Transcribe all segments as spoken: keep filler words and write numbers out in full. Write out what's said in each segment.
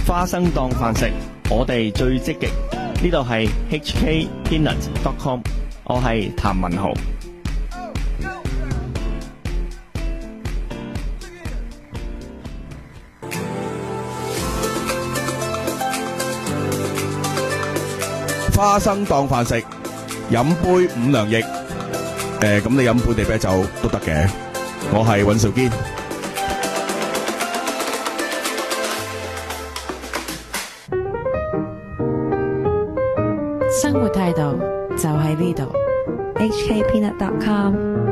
花生當飯食，我哋最積極。呢度係 H K Peanut dot com， 我係譚文豪。 花生當飯食，飲杯五糧液。誒，咁你飲本地啤酒都得嘅。我係尹兆堅。 生活態度就喺呢度。H K Peanut dot com。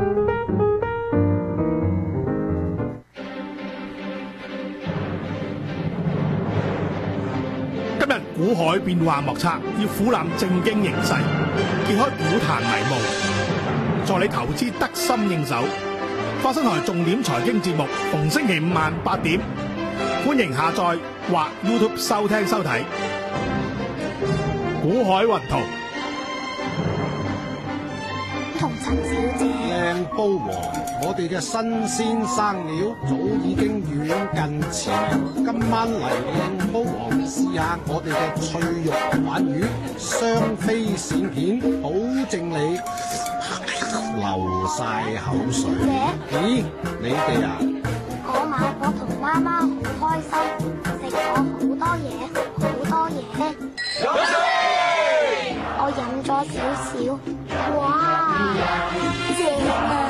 今日股海變幻莫測，要俯瞰正經形勢，揭開股壇迷霧，助你投資得心應手。花生台重點財經節目，逢星期五晚八點，歡迎下載或 YouTube 收聽收睇。股海雲圖， 同陳小姐。 靚煲王，我哋嘅新鮮生料早已經遠近馳名。今晚嚟靚煲王試下我哋嘅脆肉鯇魚，雙飛鱔片，保證你流晒口水。咦，你哋啊？ 嗰晚我同媽媽好開心，食咗好多嘢，好多嘢。我飲咗少少，哇，正啊！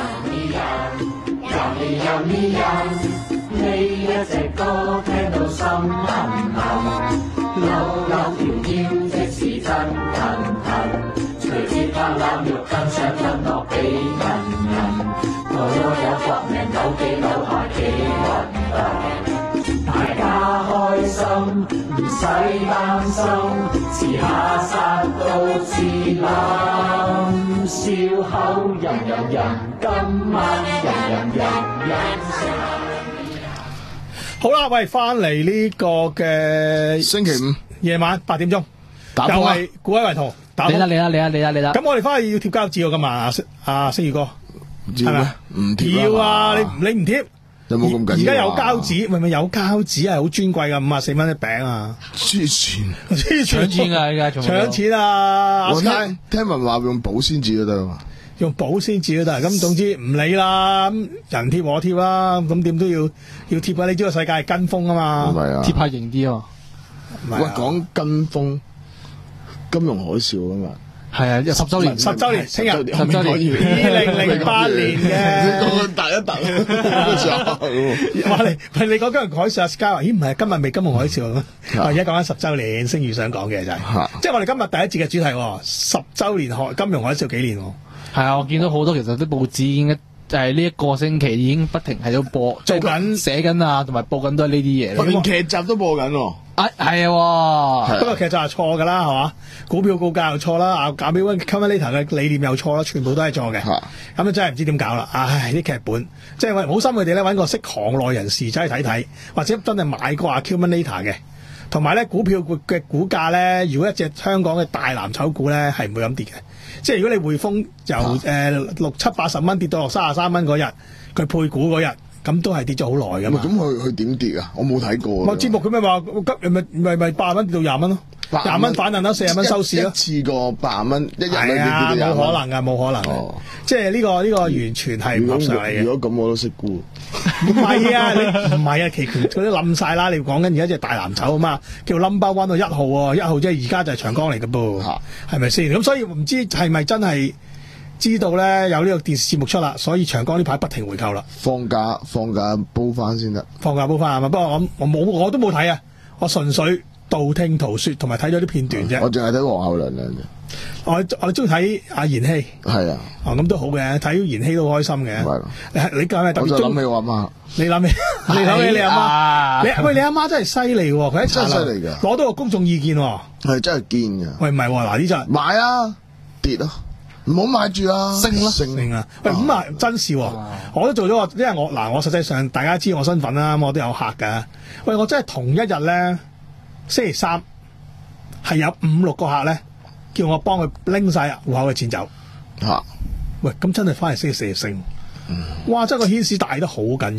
呢一隻歌聽到心痕痕，扭扭條腰即是真騰騰，隨節拍攬肉更想分落俾人人，我有搏命扭幾扭下幾運動，大家開心唔使擔心，遲下殺到自冧，笑口吟吟吟，今晚吟吟吟吟食。 好啦，喂，翻嚟呢個嘅星期五夜晚八點鐘， 打又係股海圍圖打風。 你啦你啦你啦你啦你啦。 咁我哋翻去要貼膠紙喎，今日阿星阿星宇哥， 要咩？唔貼要啊！你你唔貼， 有冇咁緊要啊？ 而家有膠紙，咪咪有膠紙係好尊貴噶，五啊四蚊一餅啊！ 黐線， 搶錢噶而家仲搶錢啊！ 我聽聽聞話用保鮮紙都得嘛。 用保鮮紙都得，咁總之唔理啦，人貼我貼啦，咁點都要要貼啊！你知個世界係跟風啊嘛， 唔係啊， 貼下型啲啊！ 喂，講跟風，金融海嘯啊嘛， 係啊，十週年， 十週年，聽日十週年， 二零零八年嘅， 講緊大一大， 話你係你講金融海嘯，阿 Sky 話：咦，唔係今日未金融海嘯咩？我而家講緊十週年，星宇想講嘅就係，即係我哋今日第一節嘅主題，十週年海金融海嘯幾年喎？ 係啊，我見到好多其實啲報紙已經就係呢一個星期已經不停喺度播做緊寫緊啊，同埋播緊都係呢啲嘢。 連劇集都播緊喎。 啊，係啊， 不過劇集係錯㗎啦，係嘛？股票告價又錯啦，啊，搞俾 Accumulator 嘅理念又錯啦，全部都係錯嘅。咁啊真係唔知點搞啦！唉，啲劇本即係好心佢哋咧揾個識行內人士走去睇睇，或者真係買過 Accumulator 嘅。同埋咧，股票嘅股價咧，如果一隻香港嘅大藍籌股咧，係唔會咁跌嘅。即係如果你匯豐由誒、呃、六七八十蚊跌到落三十三蚊嗰日，佢配股嗰日，咁都係跌咗好耐㗎嘛。 咁佢佢點跌啊？我冇睇過。 冇節目佢咪話急咪咪咪八蚊跌到廿蚊咯，廿蚊反彈啦，四十蚊收市咯。 一次過八蚊，一日係啊，冇可能㗎，冇可能。哦、即係呢、呢個呢、呢個完全係唔合常理嘅。 如果咁我都識估。 唔係啊，你唔係啊，期權嗰啲冧晒啦！你講緊而家隻大藍籌啊嘛，叫 number one 到一號喎，一號即係而家就係長江嚟嘅噃，係咪先？咁所以唔知係咪真係知道咧有呢個電視節目出啦，所以長江呢排不停回購啦。 放假放假煲翻先得， 放假煲翻係嘛？不過我我冇我都冇睇啊，我純粹道聽途說同埋睇咗啲片段啫。 我淨係睇黃厚良嘅啫。 我我中意睇阿妍希， 係啊， 哦咁都好嘅，睇妍希都開心嘅。你你梗係特別中， 我就諗起我阿媽。 你諗起你諗起你阿媽，你喂你阿媽真係犀利喎！佢喺茶樓攞到個公眾意見喎， 係真係堅㗎。 喂唔係喎，嗱呢隻買啊跌啊，唔好買住啊， 升啦升啦！喂咁啊真事喎，我都做咗個，因為我嗱我實際上大家知我身份啦，我都有客㗎。喂我真係同一日咧，星期三係有五六個客咧。叫我幫佢拎晒戶口嘅錢走，嚇、啊！喂，咁真係翻嚟星期四升，嗯、哇！真係個牽絲大得好緊要。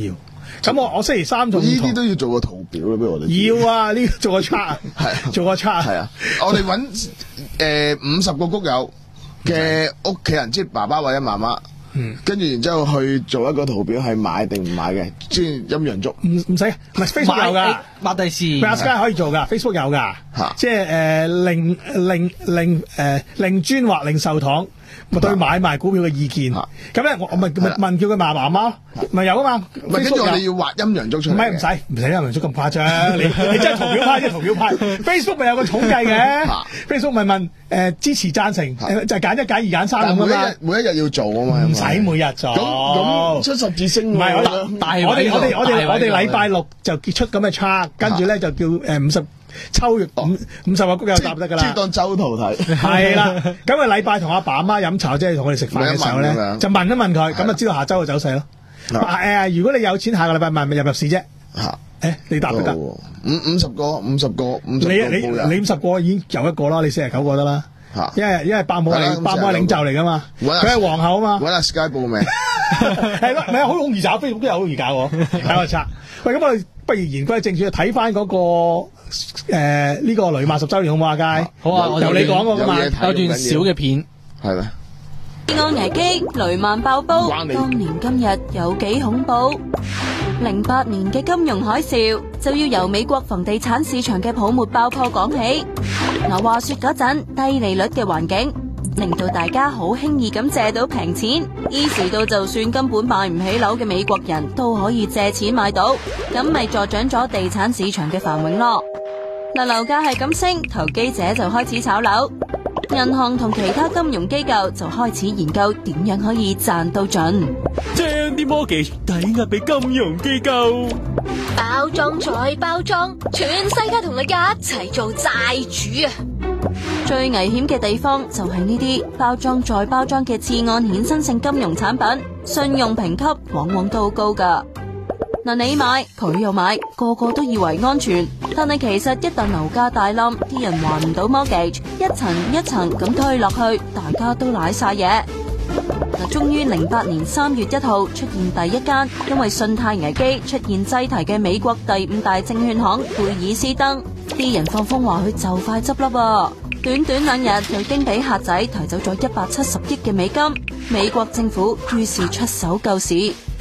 咁我我星期三仲呢啲都要做個圖表啦，俾我哋。 要啊，呢個做個 chart， 係做個 chart。 係啊，我哋揾誒五十個谷友嘅屋企人，即係爸爸或者媽媽。嗯，跟住然之後去做一個圖表，係買定唔買嘅，即係陰陽燭。 唔唔使，唔係 Facebook 有㗎， 抹地士 ，Facebook 可以做㗎 ，Facebook 有㗎，即係誒令令令誒令專或令受堂。對買賣股票嘅意見，咁咧我我咪咪問叫佢嫲媽媽，咪有啊嘛。 唔係，跟住我哋要畫陰陽燭出嚟。 唔係唔使唔使陰陽燭咁誇張，你你真係圖表派即係圖表派。Facebook 咪有個統計嘅，Facebook 咪問誒支持贊成，就揀一揀二揀三咁啊嘛。 每一日要做啊嘛， 唔使每日做。 咁咁出十字星， 唔係我哋我哋我哋我哋我哋禮拜六就結出咁嘅 chart，跟住咧就叫誒五十。抽月五五十個谷友答得㗎啦， 即係當周圖睇。 係啦，咁啊禮拜同阿爸阿媽飲茶，即係同我哋食飯嘅時候咧，就問一問佢，咁就知道下週嘅走勢咯。誒，如果你有錢，下個禮拜問咪入入市啫。嚇，誒，你答都得。五五十個，五十個，五十個。 你你你五十個已經有一個啦，你四十九個得啦。嚇，因為因為伯母係伯母係領袖嚟㗎嘛，佢係皇后啊嘛。 揾阿 Sky 報名。 係咯，唔係好容易找，Facebook都有好容易搞喎。睇個冊。喂，咁我哋不如言歸正傳，睇翻嗰個。誒，呢個雷曼十周年好唔好啊？佳，好啊，由你講過噶嘛，有段小嘅片， 係咩？ 次按危機，雷曼爆煲，當年今日有幾恐怖？零八年嘅金融海嘯就要由美國房地產市場嘅泡沫爆破講起。嗱，話說嗰陣低利率嘅環境，令到大家好輕易咁借到平錢，於是到就算根本買唔起樓嘅美國人都可以借錢買到，咁咪助長咗地產市場嘅繁榮咯。嗱，樓價係咁升，投機者就開始炒樓，銀行同其他金融機構就開始研究點樣可以賺到盡， 將啲 mortgage 抵押俾金融機構， 包裝再包裝，全世界同你一齊做債主啊！ 最危險嘅地方就係呢啲包裝再包裝嘅次按衍生性金融產品，信用評級往往都好高噶。嗱，你買佢又買，個個都以為安全，但係其實一旦樓價大冧，啲人還唔到 mortgage， 一層一層咁推落去，大家都瀨晒嘢。嗱，終於零八年三月一號出現第一間因為信貸危機出現擠提嘅美國第五大證券行貝爾斯登，啲人放風話佢就快執笠喎。短短兩日就已經俾客仔提走咗一百七十億嘅美金，美國政府於是出手救市。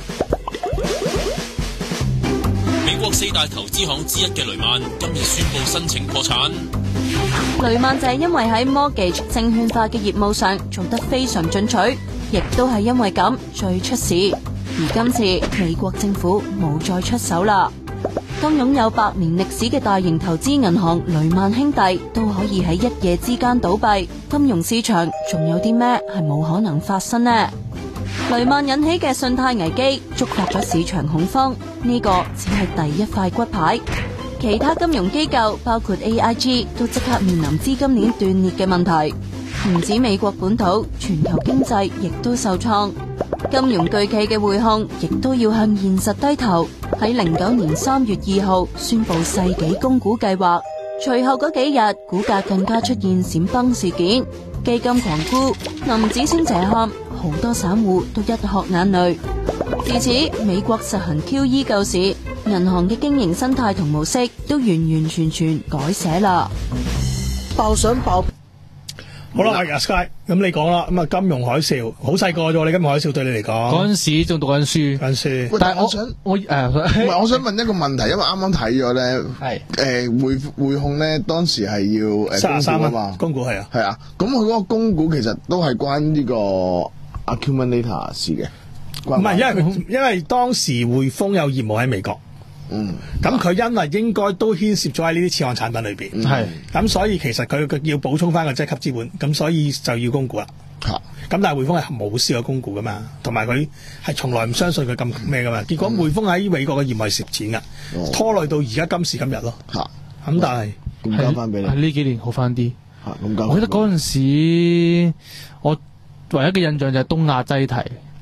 美國四大投資行之一嘅雷曼今日宣布申請破產。 雷曼就係因為喺 mortgage 證券化嘅業務上做得非常進取，亦都係因為咁最出事。而今次美國政府冇再出手啦。當擁有百年歷史嘅大型投資銀行雷曼兄弟都可以喺一夜之間倒閉，金融市場仲有啲咩係冇可能發生呢？雷曼引起嘅信貸危機觸發咗市場恐慌，呢個只係第一塊骨牌。其他金融機構包括 A I G 都即刻面臨資金鏈斷裂嘅問題。唔止美國本土，全球經濟亦都受創。金融巨企嘅匯控亦都要向現實低頭，喺零九年三月二號宣布世紀供股計劃。隨後嗰幾日，股價更加出現閃崩事件，基金狂沽，銀紙升斜喊，好多散戶都一殼眼淚。自此，美國實行 Q E 救市，銀行嘅經營生態同模式都完完全全改寫啦。 爆想爆。 好啦，阿 Sky，咁你講啦，咁啊金融海嘯，好細個啫，你金融海嘯對你嚟講， 嗰陣時仲讀緊書， 緊書。 但係我想我誒，唔係我想問一個問題，因為啱啱睇咗咧，係誒匯匯控咧，當時係要誒三十三啊嘛， 供股係啊， 係啊，咁佢嗰個供股其實都係關呢個 accumulator 事嘅， 唔係因為佢因為當時匯豐有業務喺美國。嗯，咁佢因為應該都牽涉咗喺呢啲次按產品裏邊，係、嗯，咁所以其實佢佢要補充翻個積級資本，咁所以就要供股啦。嚇、啊，咁但係匯豐係冇試過供股噶嘛，同埋佢係從來唔相信佢咁咩噶嘛，結果匯豐喺美國嘅業務係蝕錢噶、嗯，拖累到而家今時今日咯。嚇、啊，咁但係咁交翻俾你， 呢幾年好翻啲。 嚇、啊，咁交。 我記得嗰陣時，我唯一嘅印象就係東亞擠提。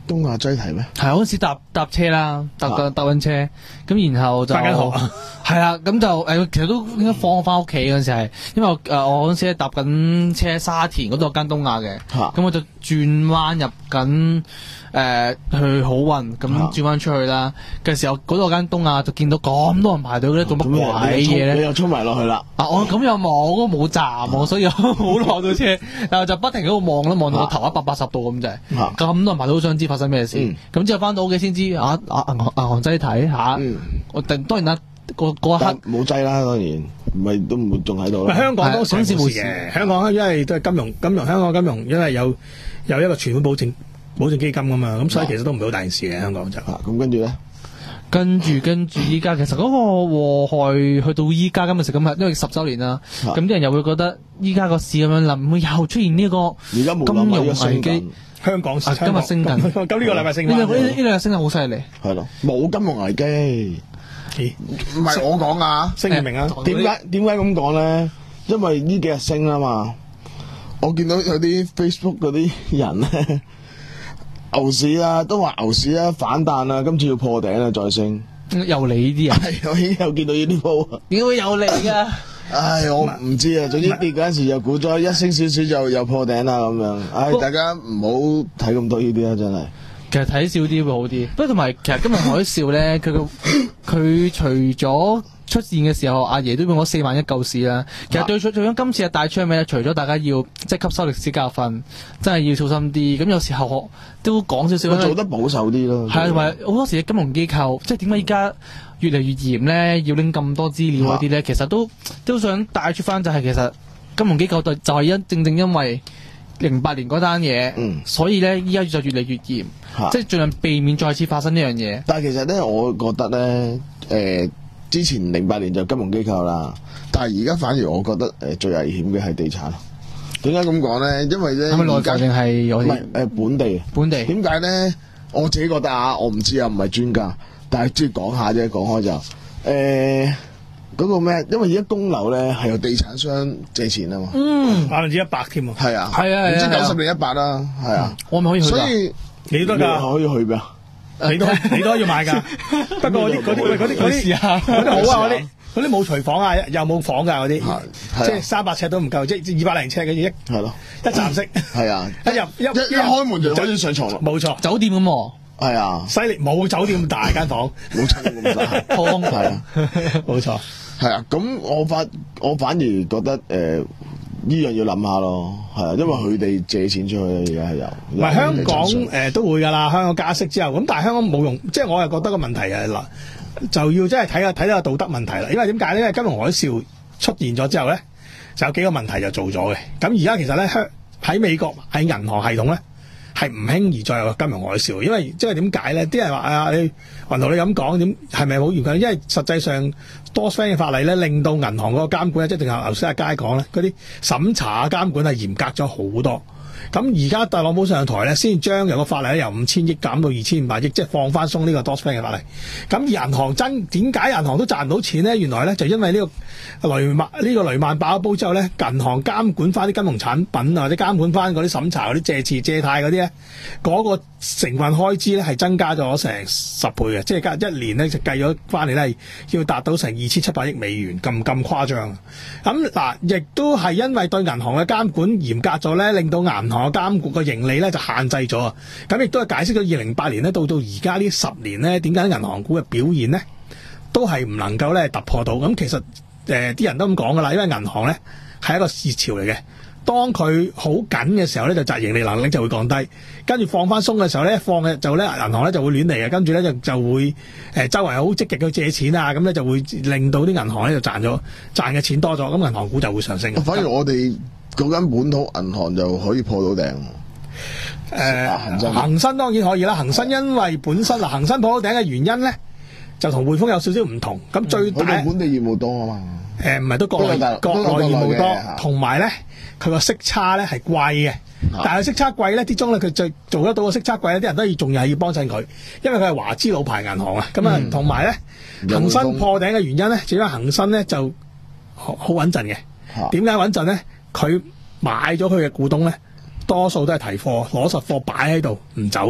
東亞擠提咩？ 係嗰陣時搭搭車啦，搭搭搭緊車，咁然後就翻緊學係啦，咁就誒其實都應該放我翻屋企嗰陣時係，因為誒我嗰陣時咧搭緊車沙田嗰度有間東亞嘅，咁我就轉彎入緊誒去好運，咁轉彎出去啦嘅時候，嗰度有間東亞就見到咁多人排隊咧，做乜鬼嘢咧？ 你又衝埋落去啦！ 啊，我咁又望，嗰個冇站喎，所以我冇落到車，然後就不停喺度望啦，望到我頭一百八十度咁就係，咁多人排隊都想知發生咩事，咁之後翻到屋企先知啊啊銀行銀行擠睇嚇，我當當然啦，嗰嗰一刻冇擠啦，當然唔係都唔會仲喺度啦。 香港當時冇事嘅，香港因為都係金融金融香港金融，因為有有一個存款保證保證基金㗎嘛，咁所以其實都唔係好大件事嘅香港就。 咁跟住咧。 跟住跟住依家，其實嗰個禍害去到依家今日食今日，因為十週年啦，咁啲人又會覺得依家個市咁樣諗，會又出現呢個金融危機。 香港市今日升緊， 咁呢個禮拜升緊， 呢兩呢兩日升得好犀利。 係咯，冇金融危機，唔係我講啊， 升唔明啊？ 點解點解咁講咧？因為呢幾日升啊嘛，我見到有啲 Facebook 嗰啲人咧。牛市啊，都話牛市啊，反彈啊，今次要破頂啊，再升。 又你呢啲啊？ 係，我已經有見到呢啲鋪。 點會有你噶？ 唉，我唔知啊。總之跌嗰陣時又估咗，一升少少就又破頂啦咁樣。唉，大家唔好睇咁多呢啲啊，真係。 其實睇少啲會好啲。不過同埋，其實今日海嘯咧，佢個佢除咗出現嘅時候，阿爺都用咗四萬一救市啦。其實對最最終今次嘅帶出係咩咧？除咗大家要即係吸收歷史教訓，真係要小心啲。咁有時候我都講少少， 做得保守啲咯。 係同埋好多時嘅金融機構，即係點解依家越嚟越嚴咧？要拎咁多資料嗰啲咧，其實都都想帶出翻，就係其實金融機構就就係因正正因為零八年嗰單嘢， 嗯、所以咧依家就越嚟越嚴，即係盡量避免再次發生呢樣嘢。 但係其實咧，我覺得咧，誒、呃。之前零八年就金融機構啦，但係而家反而我覺得誒、呃、最危險嘅係地產。點解咁講咧？因為咧， 係咪內地定係唔係誒本地？ 本地點解咧？我自己覺得啊，我唔知啊，唔係專家，但係即係講下啫。講開就誒嗰、呃嗰個咩？因為而家供樓咧係由地產商借錢啊嘛。 嗯，百分之一百添啊。 係啊， 係啊， 唔知九十定一百啦。係啊， 我咪可以去。 所以你都得㗎， 可以去㗎。 你都你都要買㗎。不過嗰啲嗰啲嗰啲嗰啲嗰啲好啊嗰啲。嗰啲冇廚房啊，又冇房㗎嗰啲，即係三百尺都唔夠，即係二百零尺嘅嘢， 係咯， 一站式， 係啊， 一入一一一開門就可以上床啦， 冇錯， 酒店咁喎， 係啊， 犀利，冇酒店咁大間房， 冇酒店咁大， 湯係啊， 冇錯， 係啊，咁我反我反而覺得誒呢樣要諗下咯，係啊，因為佢哋借錢出去而家係有， 唔係香港誒都會㗎啦，香港加息之後，咁但係香港冇用，即係我又覺得個問題係嗱。就要真係睇下睇下道德問題啦，因為點解咧？因為金融海嘯出現咗之後咧，就有幾個問題就做咗嘅。咁而家其實咧，香喺美國喺銀行系統咧係唔輕易再有金融海嘯，因為即係點解咧？啲人話啊，你雲圖你咁講點係咪好嚴格？因為實際上多方嘅法例咧，令到銀行嗰個監管咧，即係正如頭先阿佳講咧，嗰啲審查監管係嚴格咗好多。咁而家特朗普上台咧，先將有個法例咧由五千億減到二千五百億，即係放翻鬆呢個 Dodd-Frank 嘅法例。咁而銀行真點解銀行都賺唔到錢咧？原來咧就因為呢個雷曼呢、呢個雷曼爆咗煲之後咧，銀行監管翻啲金融產品啊，或者監管翻嗰啲審查嗰啲借詞借貸嗰啲咧，嗰、嗰個成分開支咧係增加咗成十倍嘅，即係一年咧就計咗翻嚟咧要達到成二千七百億美元咁咁誇張。咁嗱，亦都係因為對銀行嘅監管嚴格咗咧，令到銀行個監管個盈利咧就限制咗啊！咁亦都係解釋咗二零零八年咧到到而家呢十年咧，點解銀行股嘅表現咧都係唔能夠咧突破到？咁其實誒啲、呃、人都咁講噶啦，因為銀行咧係一個熱潮嚟嘅，當佢好緊嘅時候咧就賺盈利能力就會降低，跟住放翻鬆嘅時候咧放嘅就咧銀行咧就會亂嚟嘅，跟住咧就就會誒、呃、周圍好積極去借錢啊，咁咧就會令到啲銀行咧就賺咗賺嘅錢多咗，咁銀行股就會上升。 反而我哋嗰間本土銀行就可以破到頂。 誒、呃，恒生當然可以啦。恒生因為本身嗱，恒生破到頂嘅原因咧，就同匯豐有少少唔同。咁最大、 嗯、本地業務多啊嘛。 誒、呃，唔係都國內國內業務多，同埋咧佢個息差咧係貴嘅。但係息差貴咧，啲中咧佢最做得到個息差貴咧，啲人都要仲係要幫襯佢，因為佢係華資老牌銀行啊。咁啊，同埋咧恒生破頂嘅原因咧，就因為恒生咧就好好穩陣嘅。點解穩陣咧？佢、啊、買咗佢嘅股東咧，多數都係提貨，攞實貨擺喺度唔走嘅。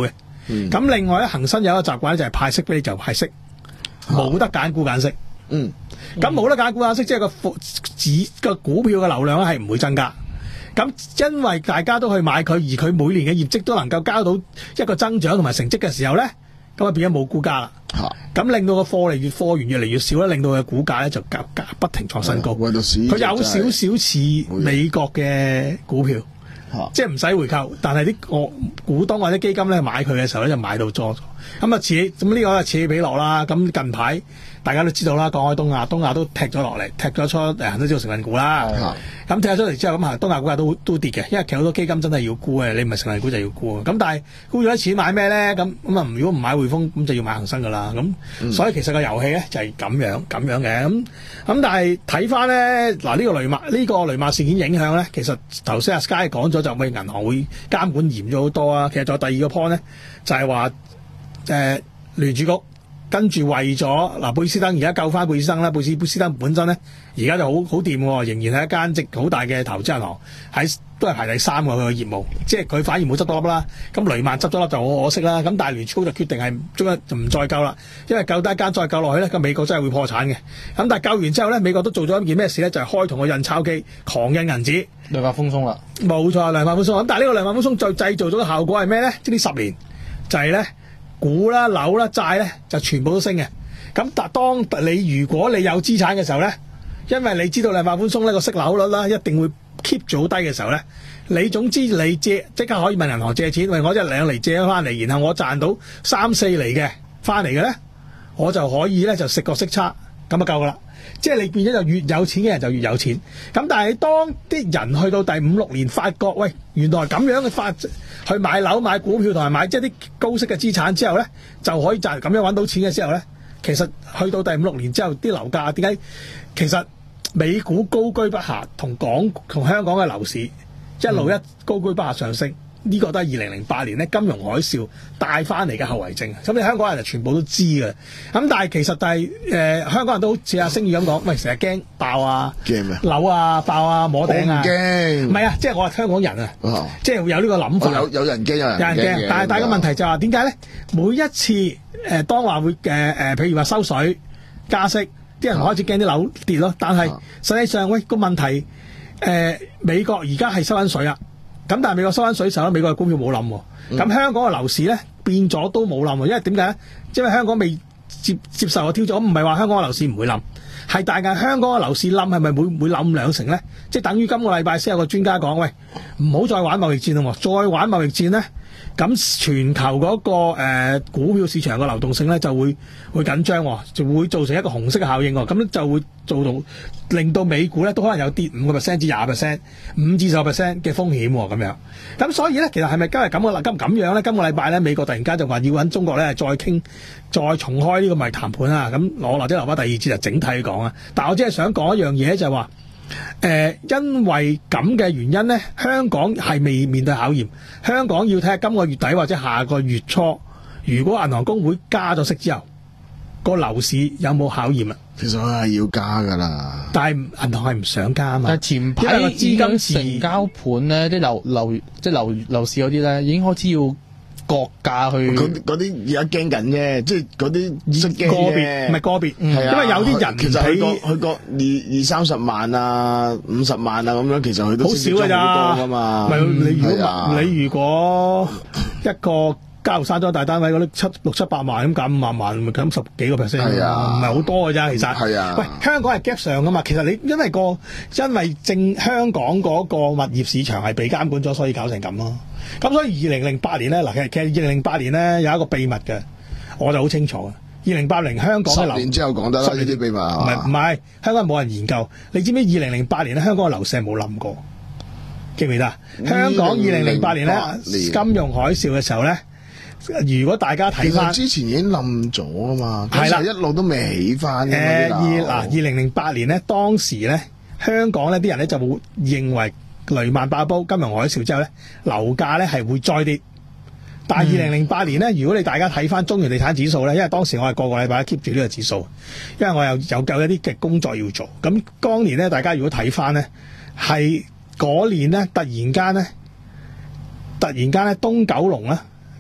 咁、嗯、另外咧，恒生有一個習慣咧，就係派息俾你就派息，冇、啊、得揀股揀息。 嗯， 咁冇得揀股揀息，即係個指個股票嘅流量咧係唔會增加。咁因為大家都去買佢，而佢每年嘅業績都能夠交到一個增長同埋成績嘅時候咧，咁啊變咗冇股價啦。咁、啊、令到個貨嚟越貨源越嚟越少咧，令到佢嘅股價咧就夾夾不停創新高。佢、啊、有少少似美國嘅股票。啊、即係唔使回購，但係啲個股東或者基金咧買佢嘅時候咧就買到咗，咁啊此咁呢個係此起彼落啦。咁近排大家都知道啦，講開東亞，東亞都踢咗落嚟，踢咗出誒恒生指數成分股啦。咁、嗯、踢咗出嚟之後，咁啊東亞股價都都跌嘅，因為其實好多基金真係要沽嘅，你唔係成分股就要沽。咁但係沽咗啲錢買咩咧？咁咁啊如果唔買匯豐，咁就要買恒生噶啦。咁、嗯、所以其實個遊戲咧就係咁樣咁樣嘅。咁咁但係睇翻咧嗱呢、呢個雷曼呢、呢個雷曼事件影響咧，其實頭先阿 Sky 講咗就為銀行會監管嚴咗好多啊。其實仲有第二個 point 咧，就係話誒聯儲局。跟住為咗嗱貝斯登而家救翻貝斯登啦，貝斯貝斯登本身咧而家就好好掂喎，仍然係一間值好大嘅投資銀行，喺都係排第三個佢嘅業務，即係佢反而冇執多粒啦。咁雷曼執咗粒就好可惜啦。咁但係聯儲局就決定係中一就唔再救啦，因為救得一間再救落去咧，咁美國真係會破產嘅。咁但係救完之後咧，美國都做咗一件咩事咧？就係、是、開同個印鈔機狂印銀紙， 量化寬鬆啦。冇錯，量化寬鬆。咁但係呢個量化寬鬆就製造咗個效果係咩咧？即係呢十年就係咧。股啦、樓啦、債咧就全部都升嘅。咁但當你如果你有資產嘅時候咧，因為你知道量化寬鬆呢個息率啦一定會 keep 住好低嘅時候咧，你總之你借即刻可以問銀行借錢，喂我一兩厘借咗翻嚟，然後我賺到三四厘嘅翻嚟嘅咧，我就可以咧就食個息差，咁就夠噶啦。即係你變咗就越有錢嘅人就越有錢。咁但係當啲人去到第五六年發覺，喂原來咁樣嘅發去買樓買股票同埋買即係啲高息嘅資產之後咧，就可以賺咁樣揾到錢嘅時候咧，其實去到第五六年之後啲樓價點解其實美股高居不下，同港同香港嘅樓市一路一高居不下上升。呢、這個都係二零零八年咧金融海嘯帶翻嚟嘅後遺症，咁你香港人就全部都知嘅。咁但係其實但係誒香港人都好似阿星宇咁講，喂成日驚爆啊，驚咩樓啊爆啊摸頂啊，驚唔係啊，即係我話香港人啊，哦、即係有呢個諗法。 有有人驚有人驚，有人驚。 但係大家問題就係話點解咧？每一次誒、呃、當話會誒誒、呃，譬如話收水加息，啲人開始驚啲樓跌咯。但係實際上喂個問題誒、呃，美國而家係收緊水啊。咁但係美國收緊水時候咧，美國嘅股票冇冧喎。咁、嗯、香港嘅樓市咧變咗都冇冧喎，因為點解咧？因為香港未接接受個挑戰，唔係話香港嘅樓市唔會冧，係大概香港嘅樓市冧係咪會會冧兩成咧？即係等於今個禮拜先有個專家講，喂，唔好再玩貿易戰啦，再玩貿易戰咧，咁全球嗰、那個、呃、股票市場嘅流動性咧就會會緊張，就會造成一個紅色嘅效應，咁就會做到令到美股咧都可能有跌五個 percent 至廿 percent、五至十 percent 嘅風險咁樣。咁所以咧，其實係咪今日咁嘅今咁樣咧？今個禮拜咧，美國突然間就話要揾中國咧再傾、再重開呢個貿易談判啊。咁我或者留翻第二節就整體講啊。但係我只係想講一樣嘢，就係話誒，因為咁嘅原因咧，香港係未面對考驗。香港要睇下今個月底或者下個月初，如果銀行公會加咗息之後，個樓市有冇考驗啊？ 其實係要加噶啦， 但係銀行係唔想加啊嘛。 但係前排個資金成交盤咧，啲樓樓即係樓樓市嗰啲咧，已經開始要割價去。 嗰啲而家驚緊啫，即係嗰啲識驚個別，唔係個別， 係啊。 因為有啲人其實佢個佢個二二三十萬啊、五十萬啊咁樣，其實佢都好少㗎咋， 好多㗎嘛。 唔係你如果你如果一個交山莊大單位嗰啲七六七百萬咁減五萬萬，咪減十幾個 percent， 唔係好多嘅咋其實。係啊，喂，香港係 gap 上噶嘛，其實你因為個因為正香港嗰個物業市場係被監管咗，所以搞成咁咯。咁所以二零零八年咧，嗱其實其實二零零八年咧有一個秘密嘅，我就好清楚嘅。二零八零香港嘅樓十年之後講得啦，呢啲秘密唔係唔係香港冇人研究。你知唔知二零零八年咧香港嘅樓市係冇冧過？記唔記得？香港二零零八年咧金融海嘯嘅時候咧。如果大家睇翻， 其實之前已經冧咗啊嘛，係啦，一路都未起翻嘅。 誒，二嗱二零零八年咧，當時咧香港咧啲人咧就會認為雷曼爆煲、金融海嘯之後咧樓價咧係會再跌。但係二零零八年咧，如果你大家睇翻中原地產指數咧，因為當時我係個個禮拜 keep 住呢個指數，因為我有有夠一啲嘅工作要做。咁當年咧，大家如果睇翻咧，係嗰年咧突然間咧，突然間咧東九龍咧。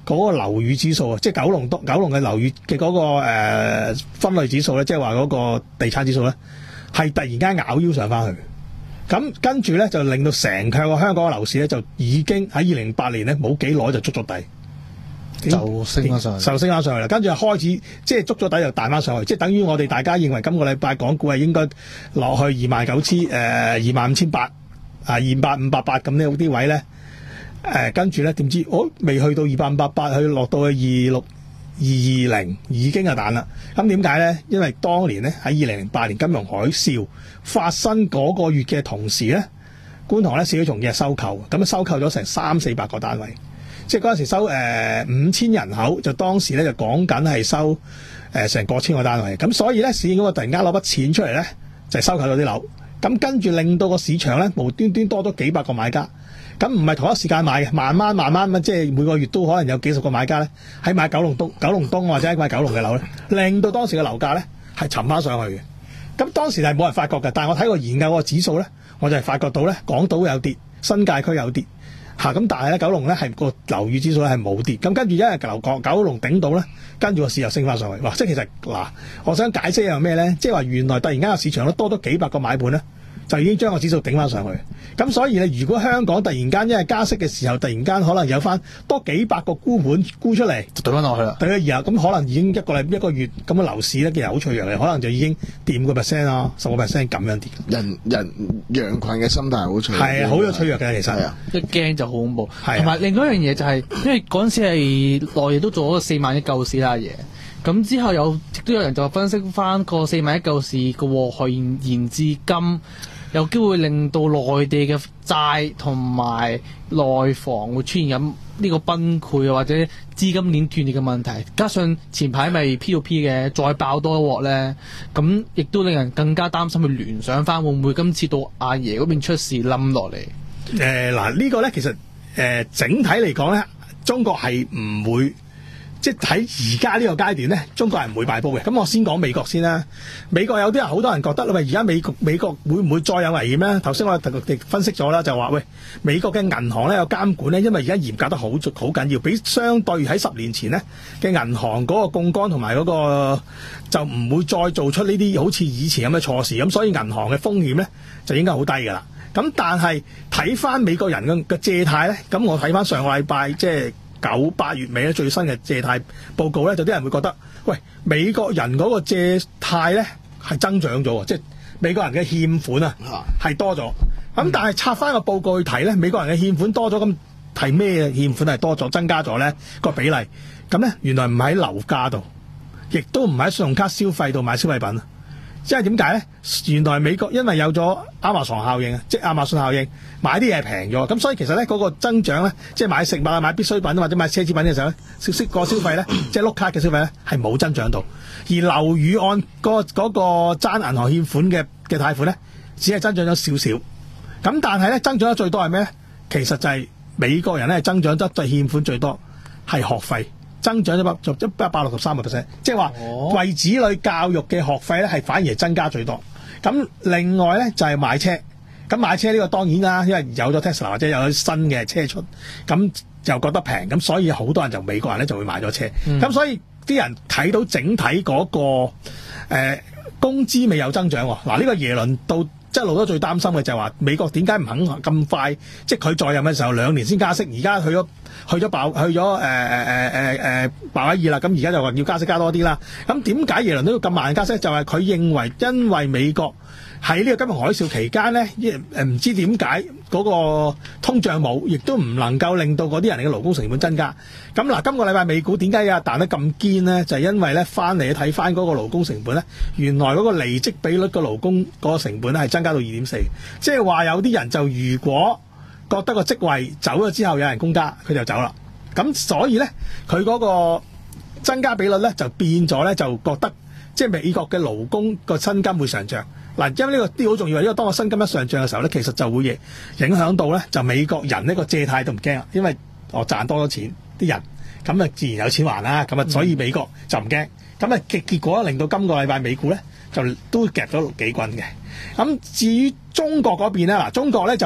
嗰個樓宇指數啊，即係九龍東九龍嘅樓宇嘅嗰個誒分類指數咧，即係話嗰個地產指數咧，係突然間咬腰上翻去。咁跟住咧就令到成個香港嘅樓市咧就已經喺二零零八年咧冇幾耐就捉咗底。 就升翻上去， 就升翻上去啦。跟住開始即係捉咗底，又彈翻上去，即係等於我哋大家認為今個禮拜港股係應該落去二萬九千誒二萬五千八啊二百五百八咁呢啲位咧誒，跟住咧點知哦未去到二百五百八，去落到去二六二二零已經係彈啦。咁點解咧？因為當年咧喺二零零八年金融海嘯發生嗰個月嘅同時咧，觀塘咧市區重建係收購，咁收購咗成三四百個單位。即係嗰陣時收誒五千人口，就當時咧就講緊係收誒成過千個單位，咁所以咧市建局突然間攞筆錢出嚟咧，就係收購咗啲樓，咁跟住令到個市場咧無端端多咗幾百個買家，咁唔係同一時間買嘅，慢慢慢慢咁即係每個月都可能有幾十個買家咧喺買九龍東、九龍東或者喺買九龍嘅樓咧，令到當時嘅樓價咧係沉翻上去嘅。咁當時係冇人發覺嘅，但係我睇過研究個指數咧，我就係發覺到咧港島有跌，新界區有跌。嚇咁，但係咧九龍咧係個樓宇指數咧係冇跌，咁跟住因為樓角九龍頂到咧，跟住個市又升翻上去。哇！即係其實嗱，我想解釋一樣咩咧？即係話原來突然間個市場都多咗幾百個買盤咧，就已經將個指數頂翻上去。咁所以咧，如果香港突然間因為加息嘅時候，突然間可能有翻多幾百個沽盤沽出嚟， 就懟翻落去啦。 懟咗然後咁可能已經一個禮一個月咁嘅樓市咧，其實好脆弱嘅，可能就已經跌五個 percent 啊，十個 percent 咁樣跌。 人人羊群嘅心態好脆弱， 係啊，好有脆弱嘅其實。 啊， 一驚就好恐怖。同埋另外一樣嘢就係、是，因為嗰陣時係內地都做咗四萬億救市啦嘢，咁之後有亦都有人就分析翻個四萬億救市個禍害現現至今。有機會令到內地嘅債同埋內房會出現咁呢個崩潰或者資金鏈斷裂嘅問題，加上前排咪 P to P 嘅再爆多一鑊咧，咁亦都令人更加擔心去聯想翻會唔會今次到阿爺嗰邊出事冧落嚟？ 誒嗱、呃這個、呢個咧其實誒、呃、整體嚟講咧，中國係唔會。即係喺而家呢個階段咧，中國係唔會擺煲嘅。咁我先講美國先啦。美國有啲人好多人覺得喂，而家美國美國會唔會再有危險咧？頭先我哋分析咗啦，就話喂，美國嘅銀行咧有監管咧，因為而家嚴格得好好緊要，比相對喺十年前咧嘅銀行嗰個槓桿同埋嗰個就唔會再做出呢啲好似以前咁嘅錯事。咁所以銀行嘅風險咧就應該好低㗎啦。咁但係睇翻美國人嘅嘅借貸咧，咁我睇翻上個禮拜即係。九八月尾咧最新嘅借貸報告咧，就啲人會覺得，喂，美國人嗰個借貸咧係增長咗，即係美國人嘅欠款啊係多咗。咁、嗯、但係拆翻個報告去睇咧，美國人嘅欠款多咗，咁提咩欠款係多咗增加咗咧個比例？咁咧原來唔喺樓價度，亦都唔喺信用卡消費度買消費品。即係點解咧？原來美國因為有咗亞馬遜效應啊，即係亞馬遜效應，買啲嘢平咗，咁所以其實咧嗰個增長咧，即係買食物啊、買必需品或者買奢侈品嘅時候咧，消息個消費咧，即係碌卡嘅消費咧，係冇增長到。而樓宇按嗰嗰個爭銀行欠款嘅嘅貸款咧，只係增長咗少少。咁但係咧，增長得最多係咩咧？其實就係美國人咧增長得最欠款最多係學費。增長咗百就一百六十三個 percent， 即係話為子女教育嘅學費咧係反而係增加最多。咁另外咧就係、是、買車，咁買車呢個當然啦，因為有咗 Tesla 或者有咗新嘅車出，咁就覺得平，咁所以好多人就美國人咧就會買咗車。咁、嗯、所以啲人睇到整體嗰、那個誒、呃、工資未有增長。嗱、這、呢個耶倫到即係老多最擔心嘅就係話美國點解唔肯咁快，即係佢在任嘅時候兩年先加息，而家去咗。去咗爆，去咗誒誒誒誒誒鮑威爾啦，咁而家就話要加息加多啲啦。咁點解耶倫都要咁慢加息？就係、是、佢認為因為美國喺呢個金融海嘯期間咧，誒唔知點解嗰個通脹冇，亦都唔能夠令到嗰啲人嘅勞工成本增加。咁嗱，今個禮拜美股點解有彈得咁堅咧？就係、是、因為咧翻嚟睇翻嗰個勞工成本咧，原來嗰個離職比率嘅勞工嗰個成本咧係增加到二點四，即係話有啲人就如果覺得個職位走咗之後有人工加，佢就走啦。咁所以咧，佢嗰個增加比率咧就變咗咧，就覺得即係美國嘅勞工個薪金會上漲。嗱，因為呢個啲好重要，因為當個薪金一上漲嘅時候咧，其實就會影影響到咧，就美國人呢個借貸都唔驚啦，因為我賺多咗錢啲人，咁啊自然有錢還啦。咁啊，所以美國就唔驚。咁啊結結果令到今個禮拜美股咧就都夾咗幾棍嘅。咁至於中國嗰邊咧，嗱中國咧就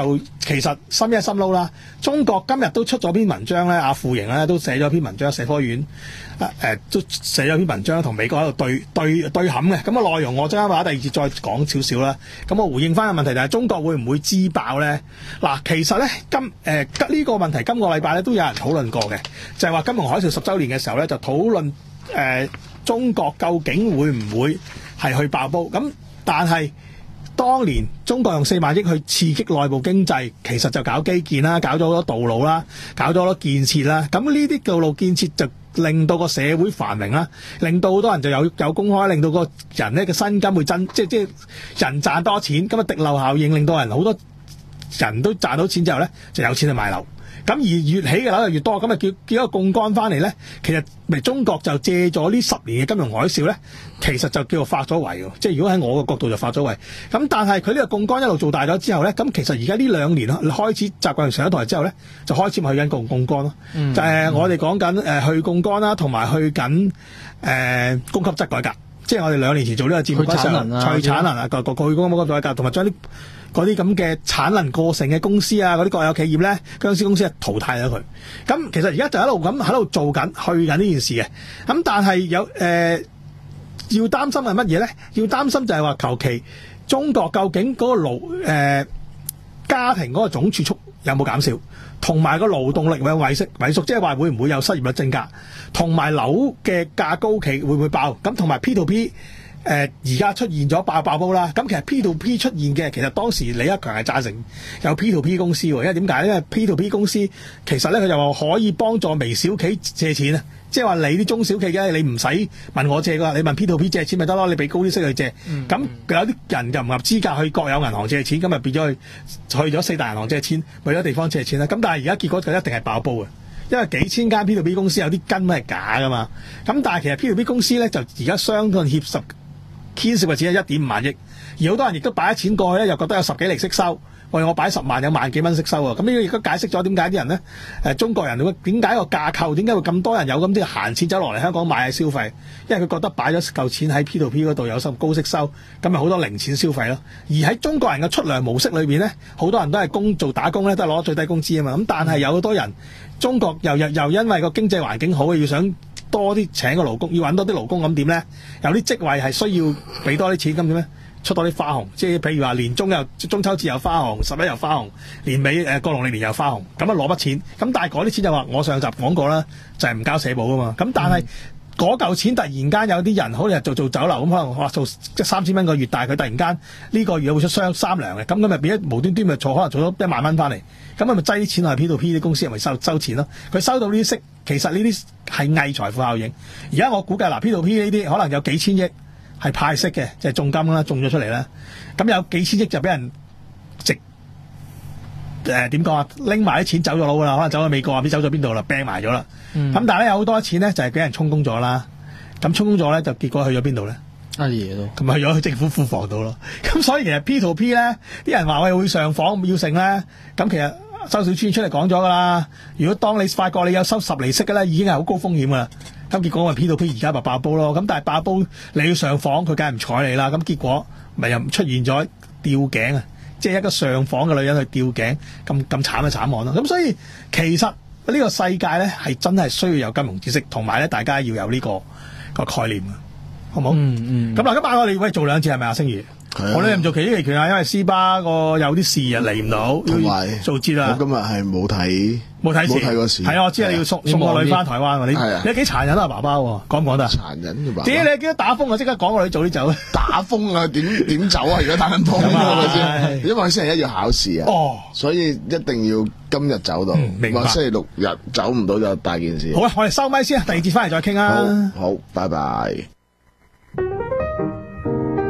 其實深一深撈啦。中國今日都出咗篇文章咧，阿傅瑩咧都寫咗篇文章，社科院誒、呃、都寫咗篇文章，同美國喺度對對對冚嘅。咁嘅內容我陣間話第二節再講少少啦。咁我回應翻個問題就係中國會唔會支爆咧？嗱，其實咧今誒呢、呃這個問題今個禮拜咧都有人討論過嘅，就係、是、話金融海嘯十週年嘅時候咧就討論誒、呃、中國究竟會唔會係去爆煲？咁但係當年中國用四萬億去刺激內部經濟，其實就搞基建啦，搞咗好多道路啦，搞咗好多建設啦。咁呢啲道路建設就令到個社會繁榮啦，令到好多人就有有工開，令到個人咧嘅薪金會增，即係即係人賺多錢，咁啊滴漏效應令到人好多人都賺到錢之後咧就有錢去買樓。咁而越起嘅樓就越多，咁啊叫叫一個槓桿翻嚟咧，其實咪中國就借咗呢十年嘅金融海嘯咧，其實就叫做發咗圍喎。即係如果喺我嘅角度就發咗圍。咁但係佢呢個槓桿一路做大咗之後咧，咁其實而家呢兩年開始習慣上上一台之後咧，就開始咪去緊槓槓桿咯。嗯、就係我哋講緊誒去槓桿啦，同埋去緊誒、呃、供給側改革。即係我哋兩年前做呢個節目嗰時候，去產能啊，個個去供給側改革，同埋將啲嗰啲咁嘅產能過剩嘅公司啊，嗰啲國有企業咧，僵屍公司係淘汰咗佢。咁其實而家就一路咁喺度做緊，去緊呢件事嘅。咁但係有誒、呃、要擔心係乜嘢咧？要擔心就係話求其中國究竟嗰個勞誒、呃、家庭嗰個總儲蓄有冇減少，同埋個勞動力會有萎縮萎縮，即係話會唔會有失業率增加，同埋樓嘅價高企會唔會爆？咁同埋 P to P。誒而家出現咗爆爆煲啦，咁其實 P to P 出現嘅，其實當時李克強係贊成有 P to P 公司喎，因為點解？因為 P to P 公司其實咧佢就話可以幫助微小企借錢啊，即係話你啲中小企嘅你唔使問我借㗎，你問 P to P 借錢咪得咯，你俾高啲息去借。咁、嗯、有啲人就唔合資格去國有銀行借錢，咁咪變咗去去咗四大銀行借錢，去咗地方借錢啦。咁但係而家結果就一定係爆煲嘅，因為幾千間 P to P 公司有啲根本係假㗎嘛。咁但係其實 P to P 公司咧就而家相對協十。牽涉嘅錢係一點五萬億，而好多人亦都擺咗錢過去咧，又覺得有十幾厘息收。喂，我擺十萬有萬幾蚊息收啊！咁呢個亦都解釋咗點解啲人咧，誒中國人會點解個架構點解會咁多人有咁啲閒錢走落嚟香港買消費？因為佢覺得擺咗嚿錢喺 P to P 嗰度有收高息收，咁咪好多零錢消費咯。而喺中國人嘅出糧模式裏邊咧，好多人都係工做打工咧，都係攞最低工資啊嘛。咁但係有好多人，中國又又又因為個經濟環境好，要想多啲請個勞工，要揾多啲勞工，咁點咧？有啲職位係需要俾多啲錢，咁點咧？出多啲花紅，即係譬如話年中又中秋節有花紅，十一有花紅，年尾誒過農曆年有花紅，咁啊攞筆錢。咁但係嗰啲錢就話我上集講過啦，就係、是、唔交社保噶嘛。咁但係嗰嚿錢突然間有啲人好似做做酒樓咁，可能話做即係三千蚊個月，但係佢突然間呢個月會出雙三糧嘅，咁咁咪變咗無端端咪做可能做咗一萬蚊翻嚟，咁咪咪擠啲錢落去 P to P 啲公司，咪收收錢咯。佢收到呢啲息，其實呢啲係偽財富效應。而家我估計嗱 P to P 呢啲可能有幾千億。係派息嘅，即係重金啦，中咗出嚟啦。咁有幾千億就俾人直誒點講啊？拎埋啲錢走咗佬噶啦，可能走咗美國啊，唔知走咗邊度啦，掟埋咗啦。咁、嗯、但係咧有好多錢咧就係、是、俾人充公咗啦。咁充公咗咧就結果去咗邊度咧？阿爺咯，咁咪去咗去政府庫房度咯。咁所以其實 P to P 咧，啲人話喂會上訪要成咧，咁其實周小川出嚟講咗噶啦。如果當你發覺你有收十厘息嘅咧，已經係好高風險噶啦。咁結果咪 P to P 而家咪爆煲咯，咁但係爆煲你要上訪，佢梗係唔睬你啦。咁結果咪又出現咗吊頸啊，即係一個上訪嘅女人去吊頸，咁咁慘嘅慘案咯。咁所以其實呢個世界咧係真係需要有金融知識，同埋咧大家要有呢、這個個概念啊，好唔好？嗯嗯。咁嗱，今晚我哋喂做兩次係咪啊？星爺，我哋唔做期指期權啊，因為斯巴個有啲事啊嚟唔到，要做節啊。 我今日係冇睇。 冇睇冇睇過事， 係啊！我知你要送送個女翻台灣喎，你你幾殘忍啊，爸爸喎，講唔講得？ 殘忍嘅爸爸。 點你見到打風啊？即刻講個女早啲走。 打風啊？點點走啊？如果打緊風係咪先？因為星期一要考試啊，哦，所以一定要今日走到。明白。星期六日走唔到就大件事。 好啊，我哋收咪先啊，第二節翻嚟再傾啊。 好，好，拜拜。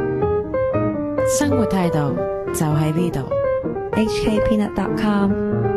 生活態度就喺呢度。H K Peanut dot com